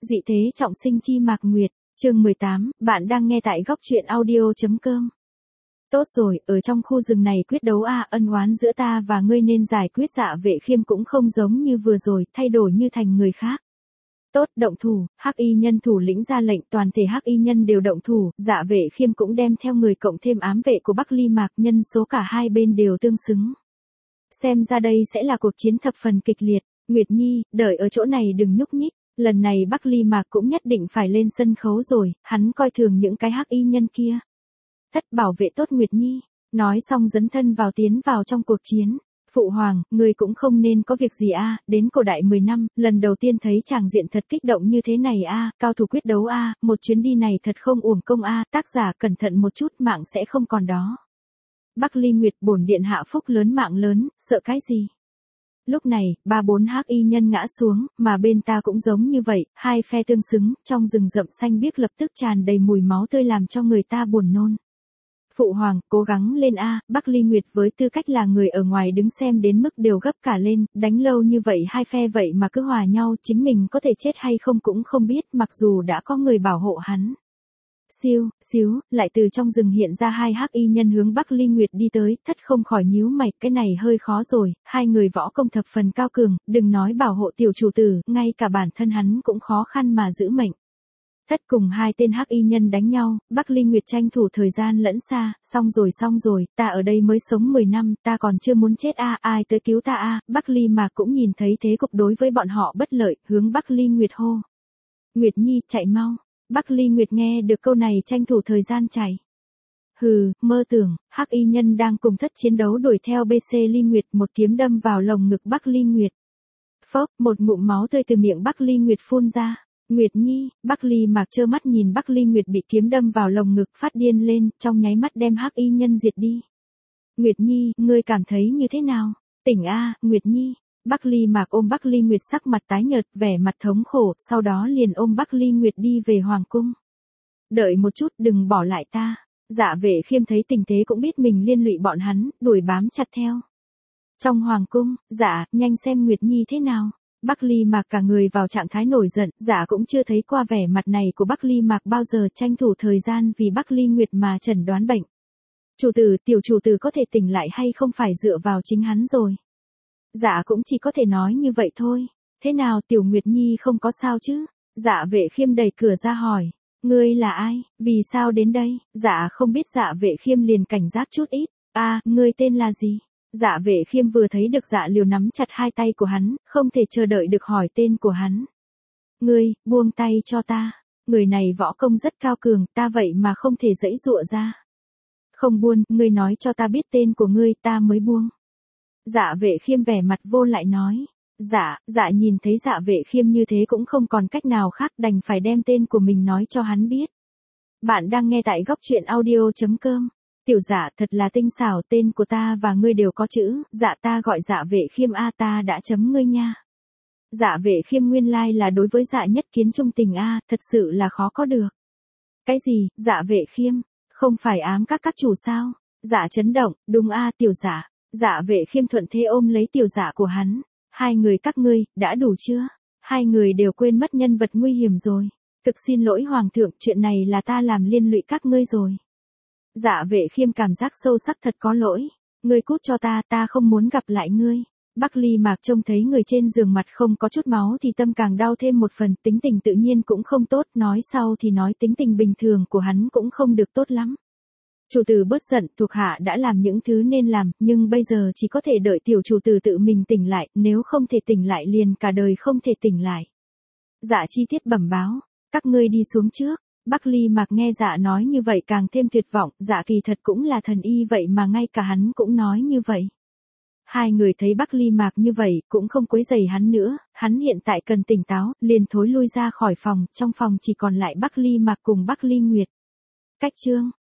Dị thế trọng sinh chi Mạc Nguyệt, chương 18, bạn đang nghe tại góc truyện audio.com. Tốt rồi, ở trong khu rừng này quyết đấu ân oán giữa ta và ngươi nên giải quyết. Dạ Vệ Khiêm cũng không giống như vừa rồi, thay đổi như thành người khác. Tốt, động thủ. Hắc y nhân thủ lĩnh ra lệnh, toàn thể hắc y nhân đều động thủ. Dạ Vệ Khiêm cũng đem theo người cộng thêm ám vệ của Bắc Ly Mạc, nhân số cả hai bên đều tương xứng. Xem ra đây sẽ là cuộc chiến thập phần kịch liệt. Nguyệt Nhi, đợi ở chỗ này đừng nhúc nhích. Lần này Bắc Ly Mạc cũng nhất định phải lên sân khấu rồi, hắn coi thường những cái hắc y nhân kia. Thất bảo vệ tốt Nguyệt Nhi, nói xong dấn thân tiến vào trong cuộc chiến. Phụ hoàng, người cũng không nên có việc gì đến cổ đại 10 năm, lần đầu tiên thấy tràng diện thật kích động như thế này cao thủ quyết đấu một chuyến đi này thật không uổng công tác giả cẩn thận một chút mạng sẽ không còn đó. Bắc Ly Nguyệt, bổn điện hạ phúc lớn mạng lớn, sợ cái gì? Lúc này, 3-4 hắc y nhân ngã xuống, mà bên ta cũng giống như vậy, hai phe tương xứng, trong rừng rậm xanh biếc lập tức tràn đầy mùi máu tươi làm cho người ta buồn nôn. Phụ hoàng, cố gắng lên Bắc Ly Nguyệt với tư cách là người ở ngoài đứng xem đến mức đều gấp cả lên, đánh lâu như vậy hai phe vậy mà cứ hòa nhau, chính mình có thể chết hay không cũng không biết, mặc dù đã có người bảo hộ hắn. Siêu, xíu, lại từ trong rừng hiện ra hai hắc y nhân hướng Bắc Ly Nguyệt đi tới, Thất không khỏi nhíu mày, cái này hơi khó rồi, hai người võ công thập phần cao cường, đừng nói bảo hộ tiểu chủ tử, ngay cả bản thân hắn cũng khó khăn mà giữ mệnh. Thất cùng hai tên hắc y nhân đánh nhau, Bắc Ly Nguyệt tranh thủ thời gian lẫn xa, xong rồi, ta ở đây mới sống 10 năm, ta còn chưa muốn chết ai tới cứu ta Bắc Ly Mạc cũng nhìn thấy thế cục đối với bọn họ bất lợi, hướng Bắc Ly Nguyệt hô. Nguyệt Nhi, chạy mau. Bắc Ly Nguyệt nghe được câu này tranh thủ thời gian chạy. Hừ, mơ tưởng, hắc y nhân đang cùng Thất chiến đấu đuổi theo BC Ly Nguyệt, một kiếm đâm vào lồng ngực Bắc Ly Nguyệt. Phốc, một ngụm máu tươi từ miệng Bắc Ly Nguyệt phun ra. Nguyệt Nhi, Bắc Ly Mạc trơ mắt nhìn Bắc Ly Nguyệt bị kiếm đâm vào lồng ngực phát điên lên, trong nháy mắt đem hắc y nhân diệt đi. Nguyệt Nhi, ngươi cảm thấy như thế nào? Tỉnh Nguyệt Nhi. Bắc Ly Mạc ôm Bắc Ly Nguyệt sắc mặt tái nhợt, vẻ mặt thống khổ, sau đó liền ôm Bắc Ly Nguyệt đi về hoàng cung. Đợi một chút, đừng bỏ lại ta. Dạ Vệ Khiêm thấy tình thế cũng biết mình liên lụy bọn hắn, đuổi bám chặt theo. Trong hoàng cung, nhanh xem Nguyệt Nhi thế nào. Bắc Ly Mạc cả người vào trạng thái nổi giận, cũng chưa thấy qua vẻ mặt này của Bắc Ly Mạc bao giờ, tranh thủ thời gian vì Bắc Ly Nguyệt mà chẩn đoán bệnh. Chủ tử, tiểu chủ tử có thể tỉnh lại hay không phải dựa vào chính hắn rồi. Cũng chỉ có thể nói như vậy thôi. Thế nào tiểu Nguyệt Nhi không có sao chứ? Dạ Vệ Khiêm đẩy cửa ra hỏi. Ngươi là ai? Vì sao đến đây? Không biết. Dạ Vệ Khiêm liền cảnh giác chút ít. Ngươi tên là gì? Dạ Vệ Khiêm vừa thấy được Dạ Liều nắm chặt hai tay của hắn, không thể chờ đợi được hỏi tên của hắn. Ngươi, buông tay cho ta. Người này võ công rất cao cường, ta vậy mà không thể giãy giụa ra. Không buông, ngươi nói cho ta biết tên của ngươi ta mới buông. Dạ Vệ Khiêm vẻ mặt vô lại nói. Dạ nhìn thấy Dạ Vệ Khiêm như thế cũng không còn cách nào khác, đành phải đem tên của mình nói cho hắn biết. Bạn đang nghe tại góc truyện audio.com. Tiểu thật là tinh xảo, tên của ta và ngươi đều có chữ, ta gọi Dạ Vệ Khiêm ta đã chấm ngươi nha. Dạ Vệ Khiêm nguyên lai là đối với Dạ Nhất Kiến trung tình thật sự là khó có được. Cái gì, Dạ Vệ Khiêm, không phải ám các chủ sao? Chấn động, đúng tiểu Dạ Vệ Khiêm thuận thế ôm lấy tiểu của hắn. Hai người các ngươi, đã đủ chưa? Hai người đều quên mất nhân vật nguy hiểm rồi. Thực xin lỗi hoàng thượng, chuyện này là ta làm liên lụy các ngươi rồi. Dạ Vệ Khiêm cảm giác sâu sắc thật có lỗi. Ngươi cút cho ta không muốn gặp lại ngươi. Bắc Ly Mạc trông thấy người trên giường mặt không có chút máu thì tâm càng đau thêm một phần, tính tình tự nhiên cũng không tốt, nói sau thì nói tính tình bình thường của hắn cũng không được tốt lắm. Chủ tử bớt giận, thuộc hạ đã làm những thứ nên làm, nhưng bây giờ chỉ có thể đợi tiểu chủ tử tự mình tỉnh lại, nếu không thể tỉnh lại liền cả đời không thể tỉnh lại. Chi tiết bẩm báo, các ngươi đi xuống trước. Bắc Ly Mạc nghe nói như vậy càng thêm tuyệt vọng, kỳ thật cũng là thần y vậy mà ngay cả hắn cũng nói như vậy. Hai người thấy Bắc Ly Mạc như vậy, cũng không quấy rầy hắn nữa, hắn hiện tại cần tỉnh táo, liền thối lui ra khỏi phòng, trong phòng chỉ còn lại Bắc Ly Mạc cùng Bắc Ly Nguyệt. Cách chương